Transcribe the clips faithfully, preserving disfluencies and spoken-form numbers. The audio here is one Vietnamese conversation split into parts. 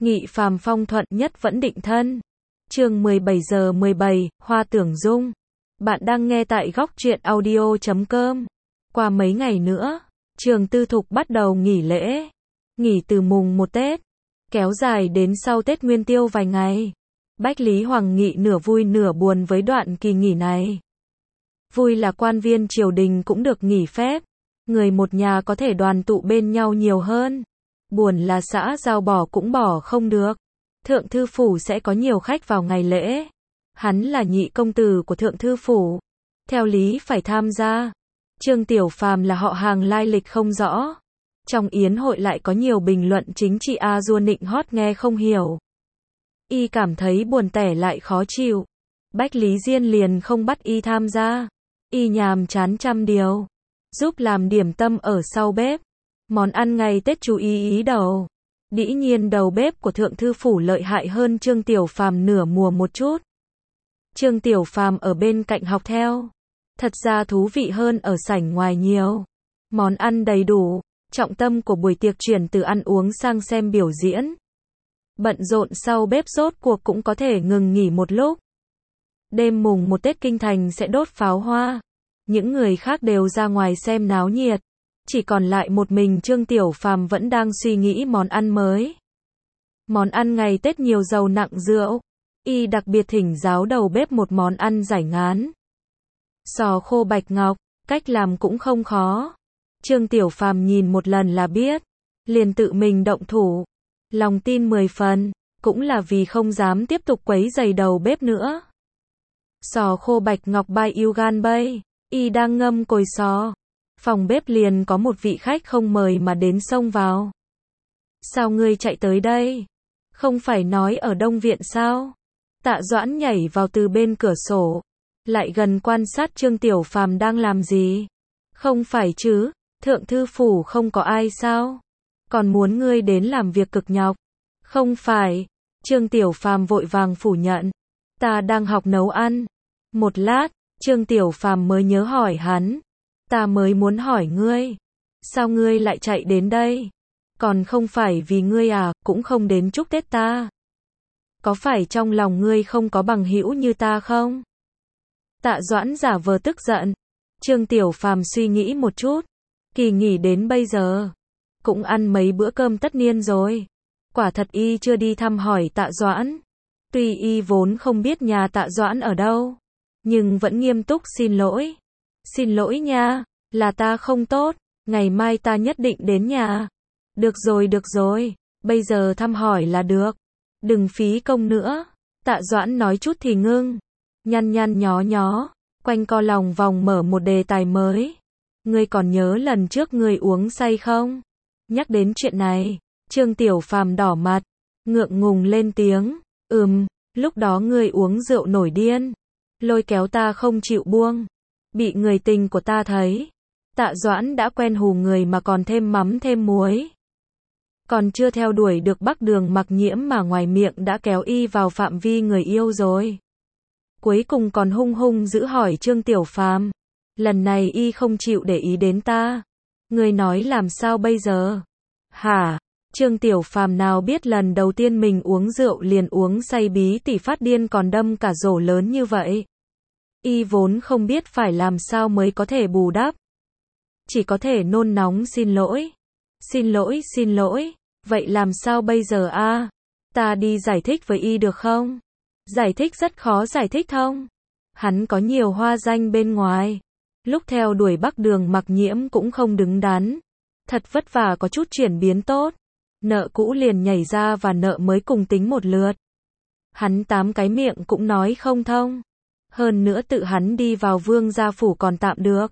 Nghị phàm phong thuận nhất vẫn định thân. Chương mười bảy giờ mười bảy, Hoa Tưởng Dung. Bạn đang nghe tại góc truyện audio chấm com. Qua mấy ngày nữa, trường tư thục bắt đầu nghỉ lễ. Nghỉ từ mùng một Tết, kéo dài đến sau Tết Nguyên Tiêu vài ngày. Bách Lý Hoàng Nghị nửa vui nửa buồn với đoạn kỳ nghỉ này. Vui là quan viên triều đình cũng được nghỉ phép, người một nhà có thể đoàn tụ bên nhau nhiều hơn. Buồn là xã giao bỏ cũng bỏ không được. Thượng thư phủ sẽ có nhiều khách vào ngày lễ. Hắn là nhị công tử của thượng thư phủ, theo lý phải tham gia. Trương Tiểu Phàm là họ hàng lai lịch không rõ. Trong yến hội lại có nhiều bình luận chính trị a dua nịnh hót nghe không hiểu. Y cảm thấy buồn tẻ lại khó chịu. Bách Lý Diên liền không bắt y tham gia. Y nhàm chán trăm điều, giúp làm điểm tâm ở sau bếp. Món ăn ngày Tết chú ý ý đầu. Dĩ nhiên đầu bếp của thượng thư phủ lợi hại hơn Trương Tiểu Phàm nửa mùa một chút. Trương Tiểu Phàm ở bên cạnh học theo. Thật ra thú vị hơn ở sảnh ngoài nhiều. Món ăn đầy đủ, trọng tâm của buổi tiệc chuyển từ ăn uống sang xem biểu diễn. Bận rộn sau bếp rốt cuộc cũng có thể ngừng nghỉ một lúc. Đêm mùng một Tết kinh thành sẽ đốt pháo hoa. Những người khác đều ra ngoài xem náo nhiệt. Chỉ còn lại một mình Trương Tiểu Phàm vẫn đang suy nghĩ món ăn mới. Món ăn ngày Tết nhiều dầu nặng rượu. Y đặc biệt thỉnh giáo đầu bếp một món ăn giải ngán. Sò khô bạch ngọc, cách làm cũng không khó. Trương Tiểu Phàm nhìn một lần là biết, liền tự mình động thủ. Lòng tin mười phần, cũng là vì không dám tiếp tục quấy rầy đầu bếp nữa. Sò khô bạch ngọc bay yêu gan bay, y đang ngâm cồi sò. Phòng bếp liền có một vị khách không mời mà đến xông vào. Sao ngươi chạy tới đây? Không phải nói ở Đông Viện sao? Tạ Doãn nhảy vào từ bên cửa sổ, lại gần quan sát Trương Tiểu Phàm đang làm gì. Không phải chứ, thượng thư phủ không có ai sao? Còn muốn ngươi đến làm việc cực nhọc. Không phải, Trương Tiểu Phàm vội vàng phủ nhận. Ta đang học nấu ăn. Một lát, Trương Tiểu Phàm mới nhớ hỏi hắn. Ta mới muốn hỏi ngươi, sao ngươi lại chạy đến đây? Còn không phải vì ngươi à, cũng không đến chúc Tết ta. Có phải trong lòng ngươi không có bằng hữu như ta không? Tạ Doãn giả vờ tức giận. Trương Tiểu Phàm suy nghĩ một chút. Kỳ nghỉ đến bây giờ, cũng ăn mấy bữa cơm tất niên rồi. Quả thật y chưa đi thăm hỏi Tạ Doãn. Tuy y vốn không biết nhà Tạ Doãn ở đâu, nhưng vẫn nghiêm túc xin lỗi. Xin lỗi nha, là ta không tốt, ngày mai ta nhất định đến nhà. Được rồi được rồi, bây giờ thăm hỏi là được. Đừng phí công nữa. Tạ Doãn nói chút thì ngưng. Nhăn nhăn nhó nhó, quanh co lòng vòng mở một đề tài mới. Ngươi còn nhớ lần trước ngươi uống say không? Nhắc đến chuyện này, Trương Tiểu Phàm đỏ mặt, ngượng ngùng lên tiếng. Ừm, lúc đó ngươi uống rượu nổi điên, lôi kéo ta không chịu buông. Bị người tình của ta thấy. Tạ Doãn đã quen hù người mà còn thêm mắm thêm muối. Còn chưa theo đuổi được Bắc Đường Mặc Nhiễm mà ngoài miệng đã kéo y vào phạm vi người yêu rồi. Cuối cùng còn hung hung giữ hỏi Trương Tiểu Phàm. Lần này y không chịu để ý đến ta. Ngươi nói làm sao bây giờ? Hả? Trương Tiểu Phàm nào biết lần đầu tiên mình uống rượu liền uống say bí tỉ phát điên còn đâm cả rổ lớn như vậy. Y vốn không biết phải làm sao mới có thể bù đắp. Chỉ có thể nôn nóng xin lỗi. Xin lỗi, xin lỗi. Vậy làm sao bây giờ a? À? Ta đi giải thích với y được không? Giải thích rất khó giải thích không? Hắn có nhiều hoa danh bên ngoài. Lúc theo đuổi Bắc Đường Mặc Nhiễm cũng không đứng đắn. Thật vất vả có chút chuyển biến tốt. Nợ cũ liền nhảy ra và nợ mới cùng tính một lượt. Hắn tám cái miệng cũng nói không thông. Hơn nữa tự hắn đi vào Vương gia phủ còn tạm được.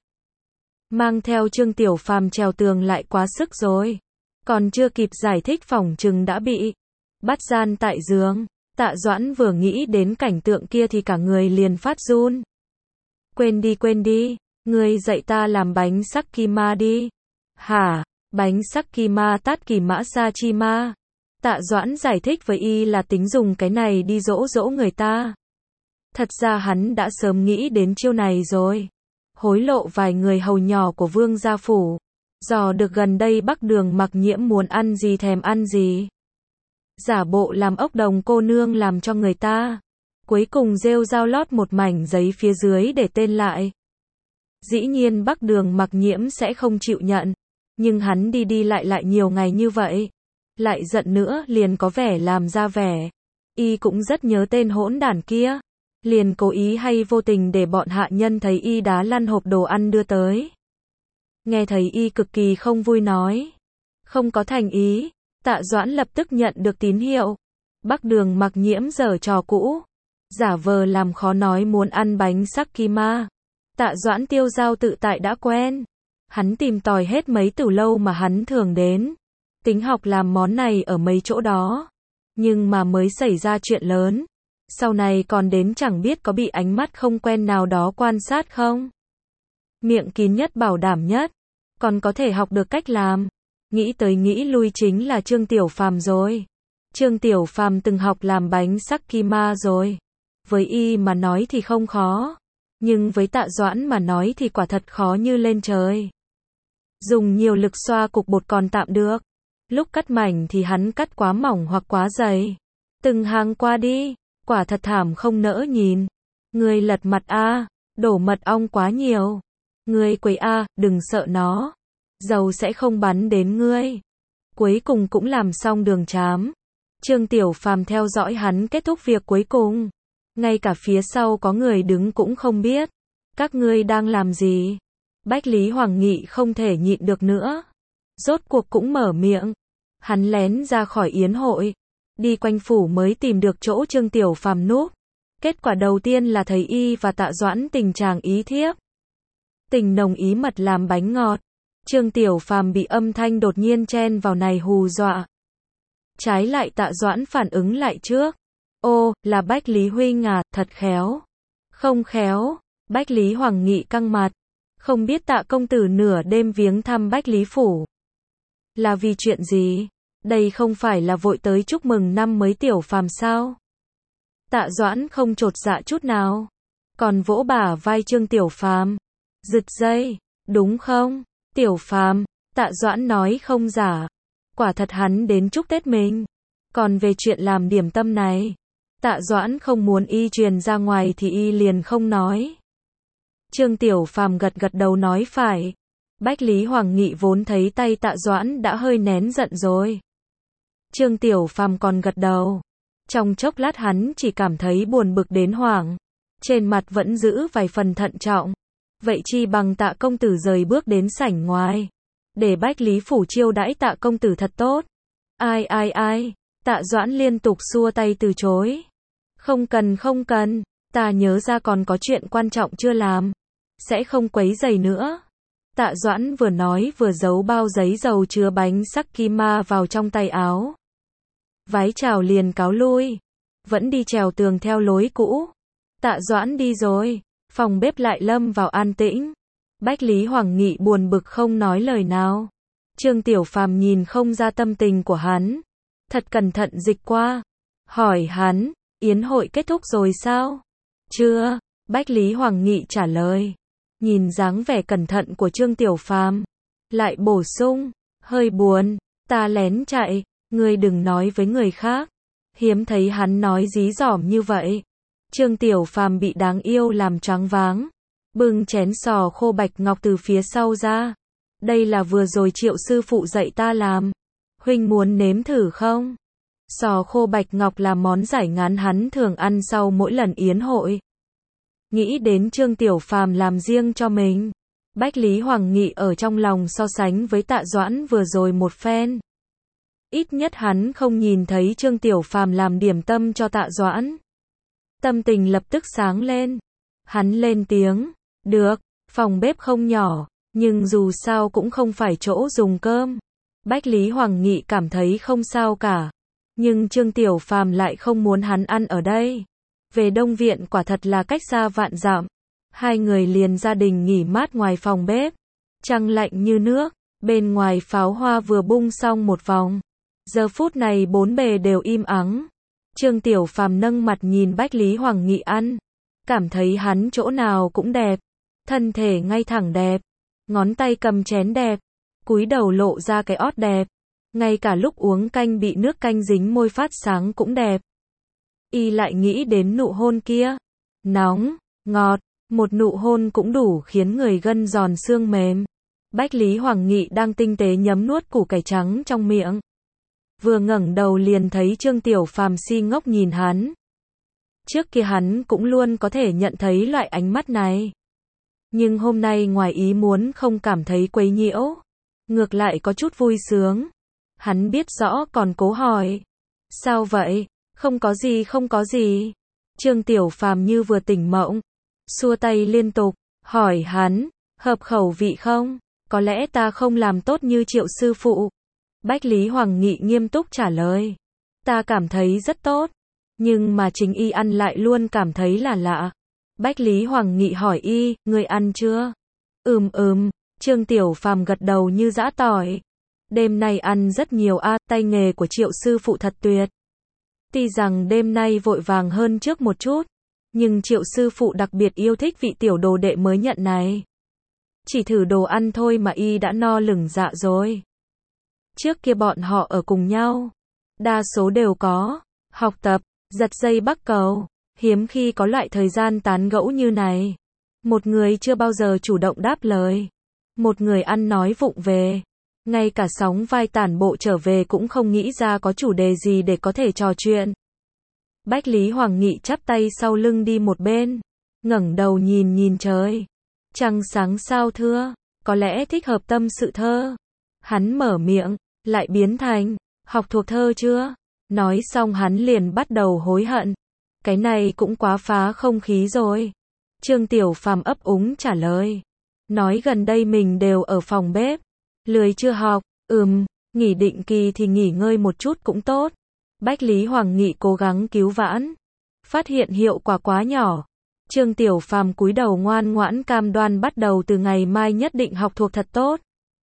Mang theo Trương Tiểu Phàm trèo tường lại quá sức rồi. Còn chưa kịp giải thích phỏng chừng đã bị bắt gian tại giường. Tạ Doãn vừa nghĩ đến cảnh tượng kia thì cả người liền phát run. Quên đi quên đi, ngươi dạy ta làm bánh sắc kỳ ma đi. Hả? Bánh sắc kỳ ma tát kỳ mã sa chi ma. Tạ Doãn giải thích với y là tính dùng cái này đi dỗ dỗ người ta. Thật ra hắn đã sớm nghĩ đến chiêu này rồi. Hối lộ vài người hầu nhỏ của Vương gia phủ. Dò được gần đây Bắc Đường Mặc Nhiễm muốn ăn gì thèm ăn gì. giả bộ làm ốc đồng cô nương làm cho người ta. Cuối cùng rêu rao lót một mảnh giấy phía dưới để tên lại. Dĩ nhiên Bắc Đường Mặc Nhiễm sẽ không chịu nhận, nhưng hắn đi đi lại lại nhiều ngày như vậy, lại giận nữa liền có vẻ làm ra vẻ. Y cũng rất nhớ tên hỗn đản kia, liền cố ý hay vô tình để bọn hạ nhân thấy y đá lăn hộp đồ ăn đưa tới. Nghe thấy y cực kỳ không vui nói, không có thành ý, Tạ Doãn lập tức nhận được tín hiệu. Bắc Đường Mặc Nhiễm giở trò cũ, giả vờ làm khó nói muốn ăn bánh sắc kima. Tạ Doãn tiêu dao tự tại đã quen. Hắn tìm tòi hết mấy từ lâu mà hắn thường đến, tính học làm món này ở mấy chỗ đó. Nhưng mà mới xảy ra chuyện lớn, sau này còn đến chẳng biết có bị ánh mắt không quen nào đó quan sát không. Miệng kín nhất bảo đảm nhất, còn có thể học được cách làm. Nghĩ tới nghĩ lui chính là Trương Tiểu Phàm rồi. Trương Tiểu Phàm từng học làm bánh sắc kima rồi. Với y mà nói thì không khó, nhưng với Tạ Doãn mà nói thì quả thật khó như lên trời. Dùng nhiều lực xoa cục bột còn tạm được, lúc cắt mảnh thì hắn cắt quá mỏng hoặc quá dày. Từng hàng qua đi, quả thật thảm không nỡ nhìn. Ngươi lật mặt a, đổ mật ong quá nhiều. Ngươi quấy a, đừng sợ nó, dầu sẽ không bắn đến ngươi. Cuối cùng cũng làm xong đường trám. Trương Tiểu Phàm theo dõi hắn kết thúc việc cuối cùng. Ngay cả phía sau có người đứng cũng không biết. Các ngươi đang làm gì? Bách Lý Hoàng Nghị không thể nhịn được nữa, rốt cuộc cũng mở miệng. Hắn lén ra khỏi yến hội, đi quanh phủ mới tìm được chỗ Trương Tiểu Phàm núp. Kết quả đầu tiên là thấy y và Tạ Doãn tình chàng ý thiếp. Tình nồng ý mật làm bánh ngọt. Trương Tiểu Phàm bị âm thanh đột nhiên chen vào này hù dọa. Trái lại Tạ Doãn phản ứng lại trước. Ô, là Bách Lý huynh à, thật khéo. Không khéo, Bách Lý Hoàng Nghị căng mặt. Không biết Tạ công tử nửa đêm viếng thăm Bách Lý phủ là vì chuyện gì? Đây không phải là vội tới chúc mừng năm mới Tiểu Phàm sao? Tạ Doãn không chột dạ chút nào, còn vỗ bả vai Trương Tiểu Phàm, giật dây, đúng không? Tiểu Phàm, Tạ Doãn nói không giả, quả thật hắn đến chúc Tết mình. Còn về chuyện làm điểm tâm này, Tạ Doãn không muốn y truyền ra ngoài thì y liền không nói. Trương Tiểu Phàm gật gật đầu nói phải. Bách Lý Hoàng Nghị vốn thấy tay Tạ Doãn đã hơi nén giận rồi. Trương Tiểu Phàm còn gật đầu. Trong chốc lát hắn chỉ cảm thấy buồn bực đến hoảng. Trên mặt vẫn giữ vài phần thận trọng. Vậy chi bằng Tạ công tử rời bước đến sảnh ngoài, để Bách Lý phủ chiêu đãi Tạ công tử thật tốt. Ai ai ai, Tạ Doãn liên tục xua tay từ chối. Không cần không cần, ta nhớ ra còn có chuyện quan trọng chưa làm, sẽ không quấy rầy nữa. Tạ Doãn vừa nói vừa giấu bao giấy dầu chứa bánh sắc kima vào trong tay áo. Vái chào liền cáo lui, vẫn đi trèo tường theo lối cũ. Tạ Doãn đi rồi, phòng bếp lại lâm vào an tĩnh. Bách Lý Hoàng Nghị buồn bực không nói lời nào. Trương Tiểu Phàm nhìn không ra tâm tình của hắn, thật cẩn thận dịch qua, hỏi hắn, yến hội kết thúc rồi sao? Chưa, Bách Lý Hoàng Nghị trả lời. Nhìn dáng vẻ cẩn thận của Trương Tiểu Phàm, lại bổ sung, hơi buồn, ta lén chạy, ngươi đừng nói với người khác. Hiếm thấy hắn nói dí dỏm như vậy. Trương Tiểu Phàm bị đáng yêu làm choáng váng, bưng chén sò khô bạch ngọc từ phía sau ra. Đây là vừa rồi Triệu sư phụ dạy ta làm, huynh muốn nếm thử không? Sò khô bạch ngọc là món giải ngán hắn thường ăn sau mỗi lần yến hội. Nghĩ đến Trương Tiểu Phàm làm riêng cho mình, Bách Lý Hoàng Nghị ở trong lòng so sánh với Tạ Doãn vừa rồi một phen. Ít nhất hắn không nhìn thấy Trương Tiểu Phàm làm điểm tâm cho Tạ Doãn. Tâm tình lập tức sáng lên. Hắn lên tiếng, được, phòng bếp không nhỏ, nhưng dù sao cũng không phải chỗ dùng cơm. Bách Lý Hoàng Nghị cảm thấy không sao cả, nhưng Trương Tiểu Phàm lại không muốn hắn ăn ở đây. Về Đông Viện quả thật là cách xa vạn dặm. Hai người liền gia đình nghỉ mát ngoài phòng bếp. Trăng lạnh như nước, bên ngoài pháo hoa vừa bung xong một vòng. Giờ phút này bốn bề đều im ắng. Trương Tiểu Phàm nâng mặt nhìn Bách Lý Hoàng Nghị ăn, cảm thấy hắn chỗ nào cũng đẹp, thân thể ngay thẳng đẹp, ngón tay cầm chén đẹp, cúi đầu lộ ra cái ót đẹp. Ngay cả lúc uống canh bị nước canh dính môi phát sáng cũng đẹp. Y lại nghĩ đến nụ hôn kia. Nóng, ngọt, một nụ hôn cũng đủ khiến người gân giòn xương mềm. Bách Lý Hoàng Nghị đang tinh tế nhấm nuốt củ cải trắng trong miệng. Vừa ngẩng đầu liền thấy Trương Tiểu Phàm si ngốc nhìn hắn. Trước kia hắn cũng luôn có thể nhận thấy loại ánh mắt này. Nhưng hôm nay ngoài ý muốn không cảm thấy quấy nhiễu. Ngược lại có chút vui sướng. Hắn biết rõ còn cố hỏi. Sao vậy? Không có gì không có gì. Trương Tiểu Phàm như vừa tỉnh mộng. Xua tay liên tục. Hỏi hắn. Hợp khẩu vị không? Có lẽ ta không làm tốt như Triệu sư phụ. Bách Lý Hoàng Nghị nghiêm túc trả lời. Ta cảm thấy rất tốt. Nhưng mà chính y ăn lại luôn cảm thấy là lạ. Bách Lý Hoàng Nghị hỏi y, người ăn chưa? Ừm ừm, Trương Tiểu Phàm gật đầu như giã tỏi. Đêm nay ăn rất nhiều a, à, tay nghề của Triệu sư phụ thật tuyệt. Tuy rằng đêm nay vội vàng hơn trước một chút, nhưng Triệu sư phụ đặc biệt yêu thích vị tiểu đồ đệ mới nhận này. Chỉ thử đồ ăn thôi mà y đã no lửng dạ rồi. Trước kia bọn họ ở cùng nhau, đa số đều có học tập, giật dây bắc cầu, hiếm khi có loại thời gian tán gẫu như này. Một người chưa bao giờ chủ động đáp lời, một người ăn nói vụng về, ngay cả sóng vai tản bộ trở về cũng không nghĩ ra có chủ đề gì để có thể trò chuyện. Bách Lý Hoàng Nghị chắp tay sau lưng đi một bên, ngẩng đầu nhìn nhìn trời. Trăng sáng sao thưa, có lẽ thích hợp tâm sự thơ. Hắn mở miệng, lại biến thành, học thuộc thơ chưa? Nói xong hắn liền bắt đầu hối hận. Cái này cũng quá phá không khí rồi. Trương Tiểu Phàm ấp úng trả lời. Nói gần đây mình đều ở phòng bếp. Lười chưa học, ừm, nghỉ định kỳ thì nghỉ ngơi một chút cũng tốt. Bách Lý Hoàng Nghị cố gắng cứu vãn. Phát hiện hiệu quả quá nhỏ. Trương Tiểu Phàm cúi đầu ngoan ngoãn cam đoan bắt đầu từ ngày mai nhất định học thuộc thật tốt.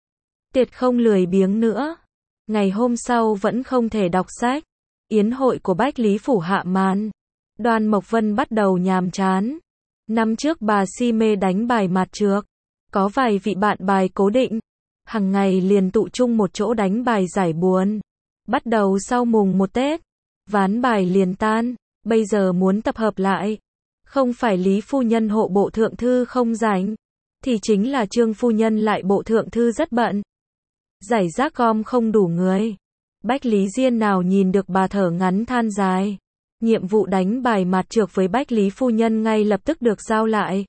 Tuyệt không lười biếng nữa. Ngày hôm sau vẫn không thể đọc sách. Yến hội của Bách Lý Phủ hạ màn. Đoan Mộc Vân bắt đầu nhàm chán. Năm trước bà si mê đánh bài mạt trược. Có vài vị bạn bài cố định. Hằng ngày liền tụ chung một chỗ đánh bài giải buồn. Bắt đầu sau mùng một Tết. Ván bài liền tan. Bây giờ muốn tập hợp lại. Không phải Lý phu nhân hộ bộ thượng thư không rảnh. Thì chính là Trương phu nhân lại bộ thượng thư rất bận. Giải rác gom không đủ người. Bách Lý Diên nào nhìn được bà thở ngắn than dài. Nhiệm vụ đánh bài mạt trược với Bách Lý phu nhân ngay lập tức được giao lại.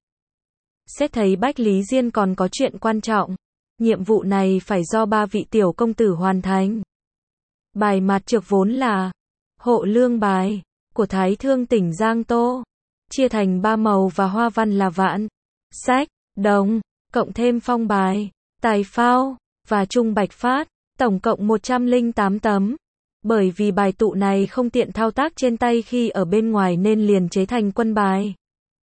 Xét thấy Bách Lý Diên còn có chuyện quan trọng. Nhiệm vụ này phải do ba vị tiểu công tử hoàn thành. Bài mạt trược vốn là hộ lương bài của Thái Thương tỉnh Giang Tô. Chia thành ba màu và hoa văn là vạn, sách, đồng, cộng thêm phong bài, tài phao và trung bạch phát, tổng cộng một trăm lẻ tám tấm. Bởi vì bài tụ này không tiện thao tác trên tay khi ở bên ngoài nên liền chế thành quân bài.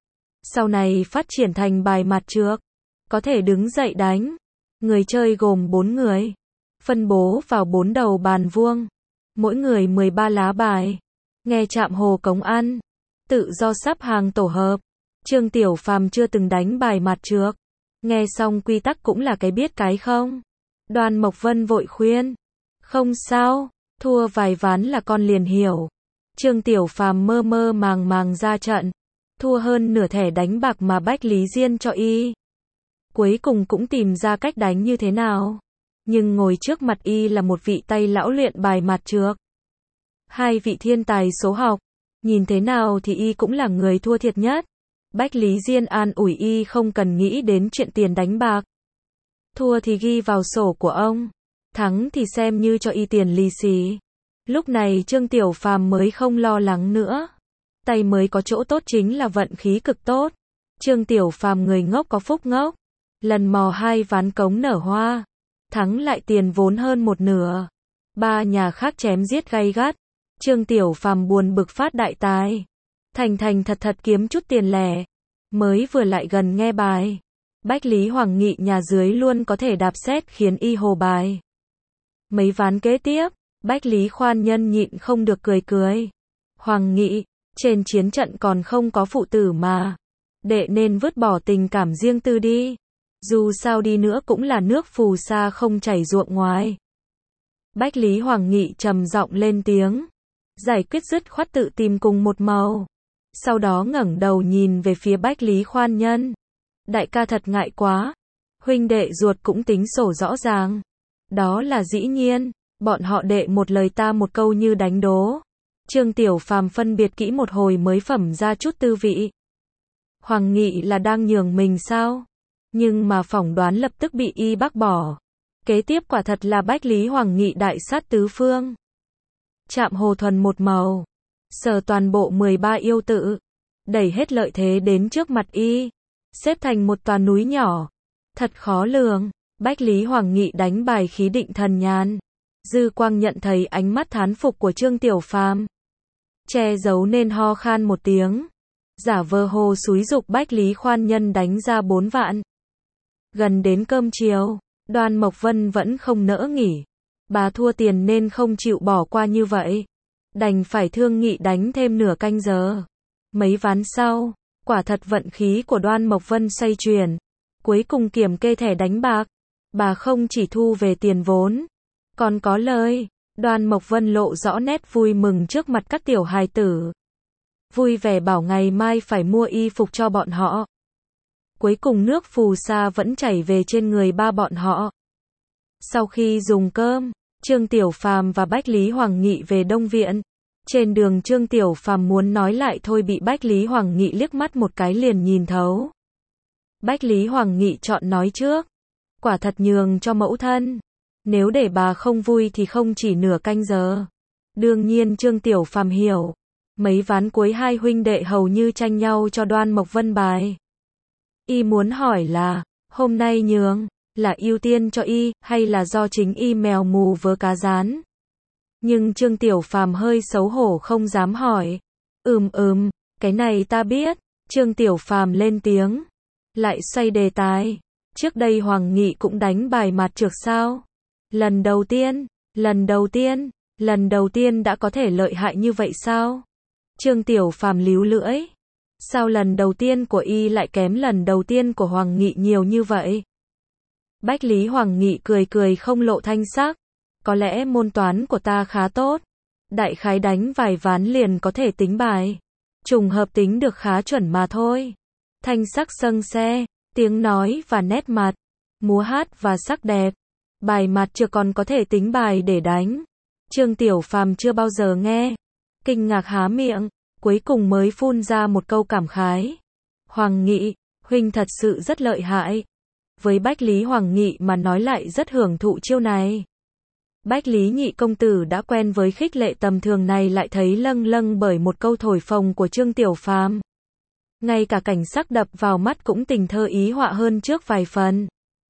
Sau này phát triển thành bài mạt trược, có thể đứng dậy đánh. Người chơi gồm bốn người, phân bố vào bốn đầu bàn vuông, mỗi người mười ba lá bài. Nghe chạm hồ cống ăn, tự do sắp hàng tổ hợp. Trương Tiểu Phàm chưa từng đánh bài mạt trược, nghe xong quy tắc cũng là cái biết cái không. Đoan Mộc Vân vội khuyên, không sao, thua vài ván là con liền hiểu. Trương Tiểu Phàm mơ mơ màng màng ra trận, thua hơn nửa thẻ đánh bạc mà Bách Lý Diên cho y. Cuối cùng cũng tìm ra cách đánh như thế nào. Nhưng ngồi trước mặt y là một vị tay lão luyện bài mạt trược. Hai vị thiên tài số học, nhìn thế nào thì y cũng là người thua thiệt nhất. Bách Lý Diên an ủi y không cần nghĩ đến chuyện tiền đánh bạc. Thua thì ghi vào sổ của ông, thắng thì xem như cho y tiền lì xì. Lúc này Trương Tiểu Phàm mới không lo lắng nữa. Tay mới có chỗ tốt chính là vận khí cực tốt. Trương Tiểu Phàm người ngốc có phúc ngốc. Lần mò hai ván cống nở hoa, thắng lại tiền vốn hơn một nửa. Ba nhà khác chém giết gay gắt. Trương Tiểu Phàm buồn bực phát đại tài. Thành thành thật thật kiếm chút tiền lẻ. Mới vừa lại gần nghe bài. Bách Lý Hoàng Nghị nhà dưới luôn có thể đạp xét khiến y hồ bài. Mấy ván kế tiếp, Bách Lý khoan nhân nhịn không được cười cười. Hoàng Nghị, trên chiến trận còn không có phụ tử mà. Đệ nên vứt bỏ tình cảm riêng tư đi. Dù sao đi nữa cũng là nước phù sa không chảy ruộng ngoài. Bách Lý Hoàng Nghị trầm giọng lên tiếng. Giải quyết dứt khoát tự tìm cùng một màu. Sau đó ngẩng đầu nhìn về phía Bách Lý Khoan Nhân. Đại ca thật ngại quá. Huynh đệ ruột cũng tính sổ rõ ràng. Đó là dĩ nhiên. Bọn họ đệ một lời ta một câu như đánh đố. Trương Tiểu Phàm phân biệt kỹ một hồi mới phẩm ra chút tư vị. Hoàng Nghị là đang nhường mình sao? Nhưng mà phỏng đoán lập tức bị y bác bỏ. Kế tiếp quả thật là Bách Lý Hoàng Nghị đại sát tứ phương. Chạm hồ thuần một màu. Sở toàn bộ mười ba yêu tự. Đẩy hết lợi thế đến trước mặt y. Xếp thành một tòa núi nhỏ. Thật khó lường. Bách Lý Hoàng Nghị đánh bài khí định thần nhàn. Dư Quang nhận thấy ánh mắt thán phục của Trương Tiểu Phàm. Che giấu nên ho khan một tiếng. Giả vờ hồ xúi dục Bách Lý Khoan Nhân đánh ra bốn vạn. Gần đến cơm chiều, Đoan Mộc Vân vẫn không nỡ nghỉ. Bà thua tiền nên không chịu bỏ qua như vậy. Đành phải thương nghị đánh thêm nửa canh giờ. Mấy ván sau, quả thật vận khí của Đoan Mộc Vân xoay chuyển. Cuối cùng kiểm kê thẻ đánh bạc. Bà không chỉ thu về tiền vốn, còn có lời. Đoan Mộc Vân lộ rõ nét vui mừng trước mặt các tiểu hài tử. Vui vẻ bảo ngày mai phải mua y phục cho bọn họ. Cuối cùng nước phù sa vẫn chảy về trên người ba bọn họ. Sau khi dùng cơm, Trương Tiểu Phàm và Bách Lý Hoàng Nghị về Đông Viện. Trên đường Trương Tiểu Phàm muốn nói lại thôi bị Bách Lý Hoàng Nghị liếc mắt một cái liền nhìn thấu. Bách Lý Hoàng Nghị chọn nói trước. Quả thật nhường cho mẫu thân. Nếu để bà không vui thì không chỉ nửa canh giờ. Đương nhiên Trương Tiểu Phàm hiểu. Mấy ván cuối hai huynh đệ hầu như tranh nhau cho Đoan Mộc Vân bài. Y muốn hỏi là, hôm nay nhường, là ưu tiên cho y, hay là do chính y mèo mù vớ cá rán? Nhưng Trương Tiểu Phàm hơi xấu hổ không dám hỏi. Ừm ừm, cái này ta biết. Trương Tiểu Phàm lên tiếng. Lại xoay đề tài. Trước đây Hoàng Nghị cũng đánh bài mạt trược sao? Lần đầu tiên, lần đầu tiên, lần đầu tiên đã có thể lợi hại như vậy sao? Trương Tiểu Phàm líu lưỡi. Sao lần đầu tiên của y lại kém lần đầu tiên của Hoàng Nghị nhiều như vậy? Bách Lý Hoàng Nghị cười cười không lộ thanh sắc. Có lẽ môn toán của ta khá tốt. Đại khái đánh vài ván liền có thể tính bài. Trùng hợp tính được khá chuẩn mà thôi. Thanh sắc xâng xe, tiếng nói và nét mặt, múa hát và sắc đẹp. Bài mặt chưa còn có thể tính bài để đánh. Trương Tiểu Phàm chưa bao giờ nghe. Kinh ngạc há miệng, cuối cùng mới phun ra một câu cảm khái. Hoàng Nghị, huynh thật sự rất lợi hại. Với Bách Lý Hoàng Nghị mà nói lại rất hưởng thụ chiêu này. Bách Lý nhị công tử đã quen với khích lệ tầm thường này lại thấy lâng lâng bởi một câu thổi phồng của Trương Tiểu Phàm. Ngay cả cảnh sắc đập vào mắt cũng tình thơ ý họa hơn trước vài phần.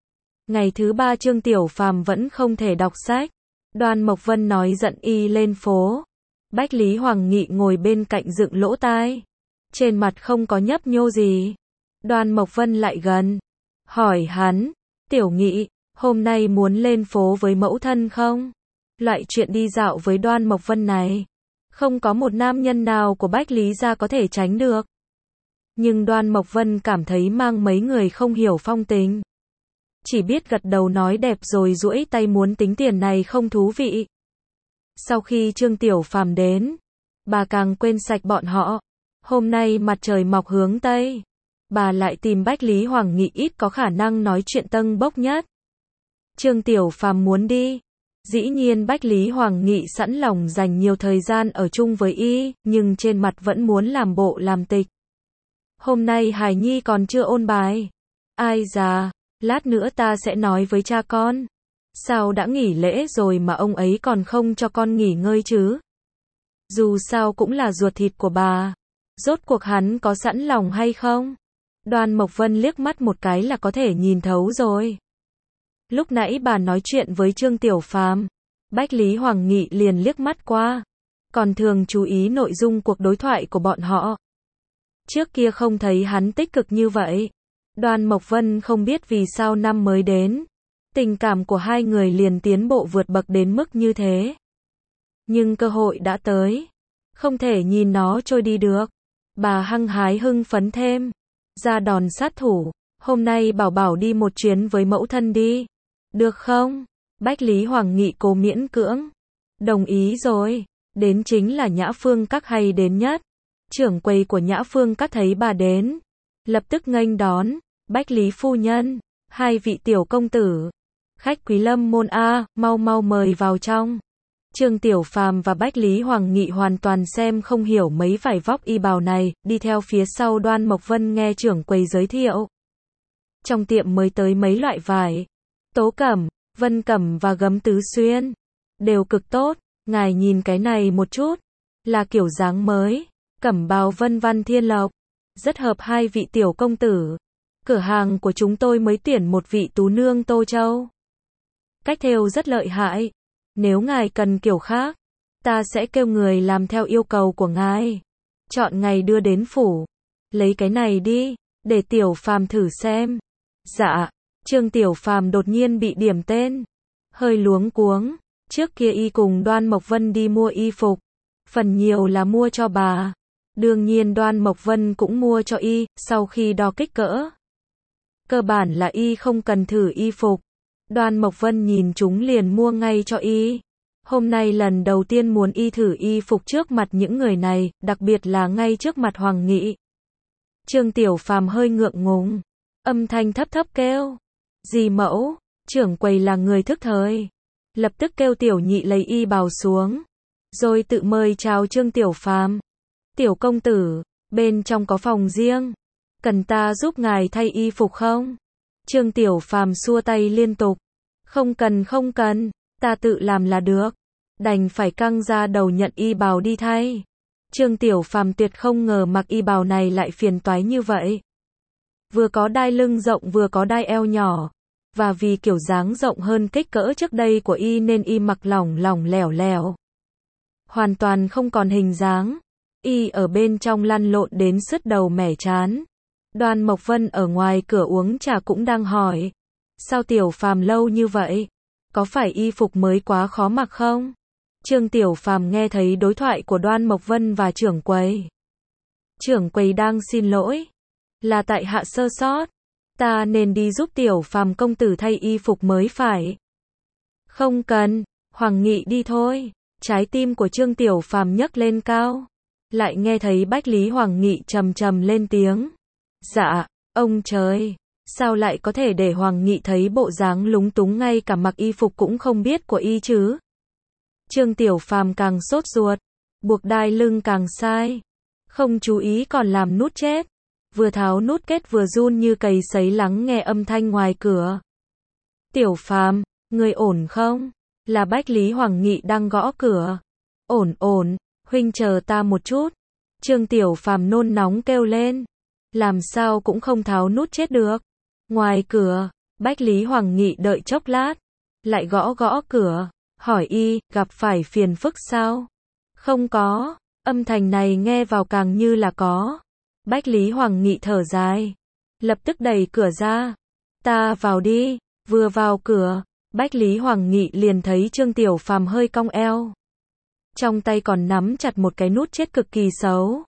Ngày thứ ba Trương Tiểu Phàm vẫn không thể đọc sách. Đoan Mộc Vân nói giận y lên phố. Bách Lý Hoàng Nghị ngồi bên cạnh dựng lỗ tai. Trên mặt không có nhấp nhô gì. Đoan Mộc Vân lại gần. Hỏi hắn. Tiểu Nghị, hôm nay muốn lên phố với mẫu thân không? Loại chuyện đi dạo với Đoan Mộc Vân này. Không có một nam nhân nào của Bách Lý gia có thể tránh được. Nhưng Đoan Mộc Vân cảm thấy mang mấy người không hiểu phong tình. Chỉ biết gật đầu nói đẹp rồi duỗi tay muốn tính tiền này không thú vị. Sau khi Trương Tiểu Phàm đến, bà càng quên sạch bọn họ. Hôm nay mặt trời mọc hướng Tây. Bà lại tìm Bách Lý Hoàng Nghị ít có khả năng nói chuyện tâng bốc nhất. Trương Tiểu Phàm muốn đi. Dĩ nhiên Bách Lý Hoàng Nghị sẵn lòng dành nhiều thời gian ở chung với y, nhưng trên mặt vẫn muốn làm bộ làm tịch. Hôm nay Hải Nhi còn chưa ôn bài. Ai già, lát nữa ta sẽ nói với cha con. Sao đã nghỉ lễ rồi mà ông ấy còn không cho con nghỉ ngơi chứ? Dù sao cũng là ruột thịt của bà. Rốt cuộc hắn có sẵn lòng hay không? Đoan Mộc Vân liếc mắt một cái là có thể nhìn thấu rồi. Lúc nãy bà nói chuyện với Trương Tiểu Phàm, Bách Lý Hoàng Nghị liền liếc mắt qua. Còn thường chú ý nội dung cuộc đối thoại của bọn họ. Trước kia không thấy hắn tích cực như vậy. Đoan Mộc Vân không biết vì sao năm mới đến. Tình cảm của hai người liền tiến bộ vượt bậc đến mức như thế. Nhưng cơ hội đã tới. Không thể nhìn nó trôi đi được. Bà hăng hái hưng phấn thêm. Ra đòn sát thủ. Hôm nay bảo bảo đi một chuyến với mẫu thân đi. Được không? Bách Lý Hoàng Nghị cố miễn cưỡng. Đồng ý rồi. Đến chính là Nhã Phương Các hay đến nhất. Trưởng quầy của Nhã Phương Các thấy bà đến, lập tức nghênh đón. Bách Lý phu nhân, hai vị tiểu công tử, khách quý lâm môn a, mau mau mời vào trong. Trương Tiểu Phàm và Bách Lý Hoàng Nghị hoàn toàn xem không hiểu mấy vải vóc y bào này, đi theo phía sau Đoan Mộc Vân nghe trưởng quầy giới thiệu. Trong tiệm mới tới mấy loại vải, tố cẩm, vân cẩm và gấm tứ xuyên, đều cực tốt. Ngài nhìn cái này một chút, là kiểu dáng mới, cẩm bào vân văn thiên lộc, rất hợp hai vị tiểu công tử. Cửa hàng của chúng tôi mới tuyển một vị tú nương Tô Châu. Cách thêu rất lợi hại. Nếu ngài cần kiểu khác, ta sẽ kêu người làm theo yêu cầu của ngài. Chọn ngày đưa đến phủ. Lấy cái này đi, để Tiểu Phàm thử xem. Dạ, Trương Tiểu Phàm đột nhiên bị điểm tên. Hơi luống cuống. Trước kia y cùng Đoan Mộc Vân đi mua y phục. Phần nhiều là mua cho bà. Đương nhiên Đoan Mộc Vân cũng mua cho y, sau khi đo kích cỡ. Cơ bản là y không cần thử y phục. Đoan Mộc Vân nhìn chúng liền mua ngay cho y. Hôm nay lần đầu tiên muốn y thử y phục trước mặt những người này, đặc biệt là ngay trước mặt Hoàng Nghị. Trương Tiểu Phàm hơi ngượng ngùng. Âm thanh thấp thấp kêu. Dì mẫu, trưởng quầy là người thức thời. Lập tức kêu Tiểu Nhị lấy y bào xuống. Rồi tự mời chào Trương Tiểu Phàm. Tiểu công tử, bên trong có phòng riêng. Cần ta giúp ngài thay y phục không? Trương Tiểu Phàm xua tay liên tục. Không cần không cần, ta tự làm là được. Đành phải căng ra đầu nhận y bào đi thay. Trương Tiểu Phàm tuyệt không ngờ mặc y bào này lại phiền toái như vậy. Vừa có đai lưng rộng vừa có đai eo nhỏ. Và vì kiểu dáng rộng hơn kích cỡ trước đây của y nên y mặc lỏng lỏng lẻo lẻo. Hoàn toàn không còn hình dáng. Y ở bên trong lăn lộn đến sứt đầu mẻ chán. Đoan Mộc Vân ở ngoài cửa uống trà cũng đang hỏi. Sao Tiểu Phàm lâu như vậy? Có phải y phục mới quá khó mặc không? Trương Tiểu Phàm nghe thấy đối thoại của Đoan Mộc Vân và trưởng quầy. Trưởng quầy đang xin lỗi. Là tại hạ sơ sót. Ta nên đi giúp Tiểu Phàm công tử thay y phục mới phải. Không cần, Hoàng Nghị đi thôi. Trái tim của Trương Tiểu Phàm nhấc lên cao. Lại nghe thấy Bách Lý Hoàng Nghị trầm trầm lên tiếng. Dạ, ông trời, sao lại có thể để Hoàng Nghị thấy bộ dáng lúng túng ngay cả mặc y phục cũng không biết của y chứ? Trương Tiểu Phàm càng sốt ruột, buộc đai lưng càng sai, không chú ý còn làm nút chết, vừa tháo nút kết vừa run như cầy sấy lắng nghe âm thanh ngoài cửa. Tiểu Phàm, người ổn không? Là Bách Lý Hoàng Nghị đang gõ cửa. Ổn ổn, huynh chờ ta một chút. Trương Tiểu Phàm nôn nóng kêu lên. Làm sao cũng không tháo nút chết được. Ngoài cửa, Bách Lý Hoàng Nghị đợi chốc lát. Lại gõ gõ cửa, hỏi y, gặp phải phiền phức sao? Không có, âm thanh này nghe vào càng như là có. Bách Lý Hoàng Nghị thở dài. Lập tức đẩy cửa ra. Ta vào đi, vừa vào cửa. Bách Lý Hoàng Nghị liền thấy Trương Tiểu Phàm hơi cong eo. Trong tay còn nắm chặt một cái nút chết cực kỳ xấu.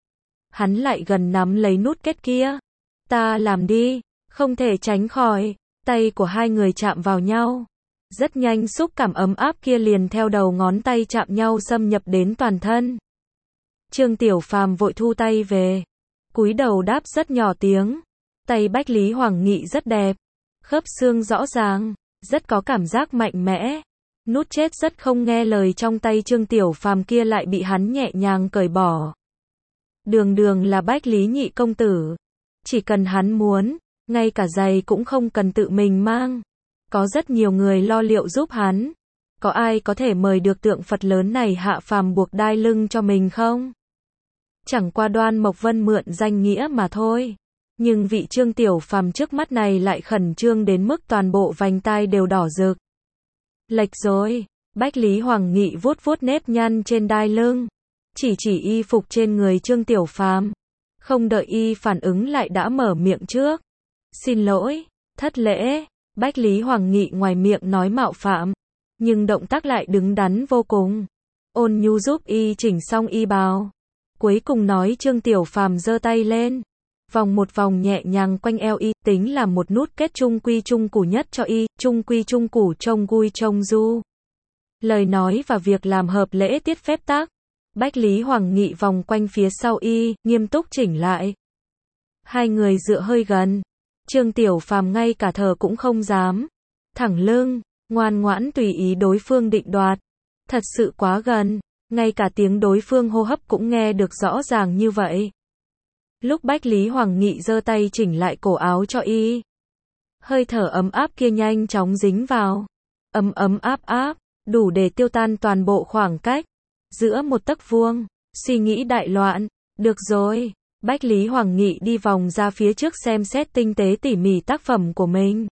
Hắn lại gần nắm lấy nút kết kia. Ta làm đi, không thể tránh khỏi. Tay của hai người chạm vào nhau. Rất nhanh xúc cảm ấm áp kia liền theo đầu ngón tay chạm nhau xâm nhập đến toàn thân. Trương Tiểu Phàm vội thu tay về. Cúi đầu đáp rất nhỏ tiếng. Tay Bách Lý Hoàng Nghị rất đẹp. Khớp xương rõ ràng. Rất có cảm giác mạnh mẽ. Nút chết rất không nghe lời trong tay Trương Tiểu Phàm kia lại bị hắn nhẹ nhàng cởi bỏ. Đường đường là Bách Lý nhị công tử. Chỉ cần hắn muốn, ngay cả giày cũng không cần tự mình mang. Có rất nhiều người lo liệu giúp hắn. Có ai có thể mời được tượng Phật lớn này hạ phàm buộc đai lưng cho mình không? Chẳng qua Đoan Mộc Vân mượn danh nghĩa mà thôi. Nhưng vị Trương Tiểu Phàm trước mắt này lại khẩn trương đến mức toàn bộ vành tai đều đỏ rực. Lệch rồi, Bách Lý Hoàng Nghị vuốt vuốt nếp nhăn trên đai lưng. Chỉ chỉ y phục trên người Trương Tiểu Phàm. Không đợi y phản ứng lại đã mở miệng trước. Xin lỗi, thất lễ. Bách Lý Hoàng Nghị ngoài miệng nói mạo phạm. Nhưng động tác lại đứng đắn vô cùng. Ôn nhu giúp y chỉnh xong y bào. Cuối cùng nói Trương Tiểu Phàm giơ tay lên. vòng một vòng nhẹ nhàng quanh eo y, tính là một nút kết trung quy trung củ nhất cho y, trung quy trung củ trông vui trông du. Lời nói và việc làm hợp lễ tiết phép tắc. Bách Lý Hoàng Nghị vòng quanh phía sau y, nghiêm túc chỉnh lại. Hai người dựa hơi gần. Trương Tiểu Phàm ngay cả thở cũng không dám. Thẳng lưng, ngoan ngoãn tùy ý đối phương định đoạt. Thật sự quá gần, ngay cả tiếng đối phương hô hấp cũng nghe được rõ ràng như vậy. Lúc Bách Lý Hoàng Nghị giơ tay chỉnh lại cổ áo cho y, hơi thở ấm áp kia nhanh chóng dính vào. Ấm ấm áp áp, đủ để tiêu tan toàn bộ khoảng cách. Giữa một tấc vuông, suy nghĩ đại loạn. Được rồi, Bách Lý Hoàng Nghị đi vòng ra phía trước xem xét tinh tế tỉ mỉ tác phẩm của mình.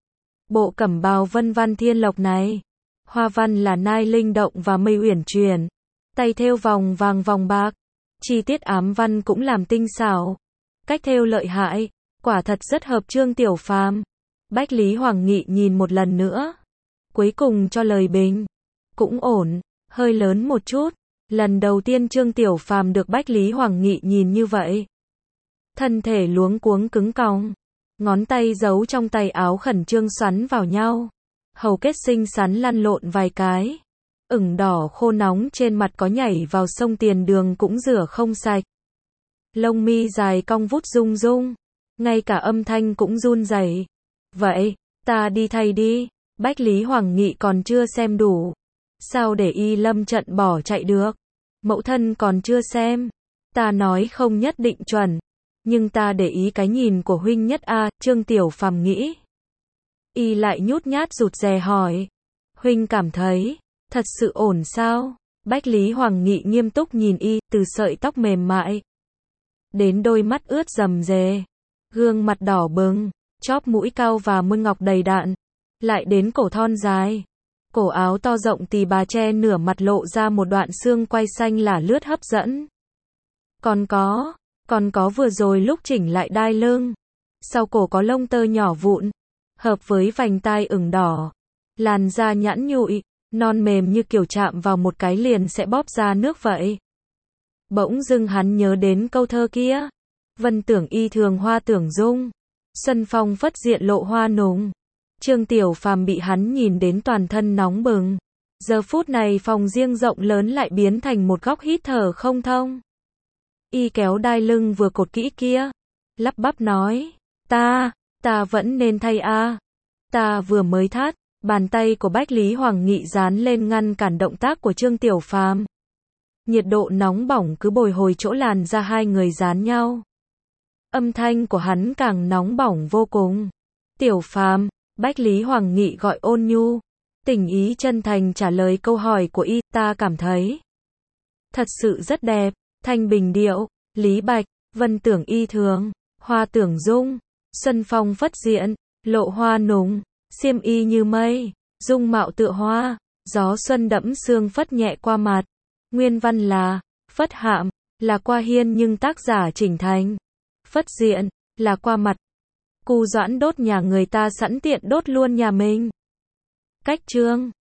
Bộ cẩm bào vân văn thiên lộc này, hoa văn là nai linh động và mây uyển chuyển, tay thêu vòng vàng vòng bạc, chi tiết ám văn cũng làm tinh xảo, cách thêu lợi hại, quả thật rất hợp Trương Tiểu Phàm. Bách Lý Hoàng Nghị nhìn một lần nữa, cuối cùng cho lời bình, cũng ổn, hơi lớn một chút. Lần đầu tiên Trương Tiểu Phàm được Bách Lý Hoàng Nghị nhìn như vậy, thân thể luống cuống cứng cong, ngón tay giấu trong tay áo khẩn trương xoắn vào nhau, hầu kết xinh xắn lăn lộn vài cái, ửng đỏ khô nóng trên mặt có nhảy vào sông tiền đường cũng rửa không sạch. Lông mi dài cong vút rung rung, ngay cả âm thanh cũng run rẩy. Vậy, ta đi thay đi. Bách Lý Hoàng Nghị còn chưa xem đủ, sao để y lâm trận bỏ chạy được? Mẫu thân còn chưa xem, ta nói không nhất định chuẩn, nhưng ta để ý cái nhìn của huynh nhất a. Trương Tiểu Phàm nghĩ. Y lại nhút nhát rụt rè hỏi, huynh cảm thấy thật sự ổn sao? Bách Lý Hoàng Nghị nghiêm túc nhìn y, từ sợi tóc mềm mại đến đôi mắt ướt rầm rề, gương mặt đỏ bừng, chóp mũi cao và môi ngọc đầy đặn, lại đến cổ thon dài. Cổ áo to rộng tì bà che nửa mặt lộ ra một đoạn xương quai xanh là lướt hấp dẫn. Còn có, còn có vừa rồi lúc chỉnh lại đai lưng, sau cổ có lông tơ nhỏ vụn, hợp với vành tai ửng đỏ, làn da nhẵn nhụi, non mềm như kiểu chạm vào một cái liền sẽ bóp ra nước vậy. Bỗng dưng hắn nhớ đến câu thơ kia, vân tưởng y thường hoa tưởng dung, xuân phong phất diện lộ hoa nùng. Trương Tiểu Phàm bị hắn nhìn đến toàn thân nóng bừng. Giờ phút này phòng riêng rộng lớn lại biến thành một góc hít thở không thông. Y kéo đai lưng vừa cột kỹ kia, lắp bắp nói, ta, ta vẫn nên thay a. Ta vừa mới thắt, bàn tay của Bách Lý Hoàng Nghị dán lên ngăn cản động tác của Trương Tiểu Phàm. Nhiệt độ nóng bỏng cứ bồi hồi chỗ làn da hai người dán nhau. Âm thanh của hắn càng nóng bỏng vô cùng. Tiểu Phàm, Bách Lý Hoàng Nghị gọi ôn nhu, tình ý chân thành trả lời câu hỏi của y, ta cảm thấy thật sự rất đẹp, thanh bình điệu, lý bạch, vân tưởng y thường, hoa tưởng dung, xuân phong phất diện, lộ hoa nùng, xiêm y như mây, dung mạo tựa hoa, gió xuân đẫm sương phất nhẹ qua mặt. Nguyên văn là, phất hạm, là qua hiên nhưng tác giả chỉnh thành, phất diện, là qua mặt. Cu Doãn đốt nhà người ta sẵn tiện đốt luôn nhà mình. Cách chương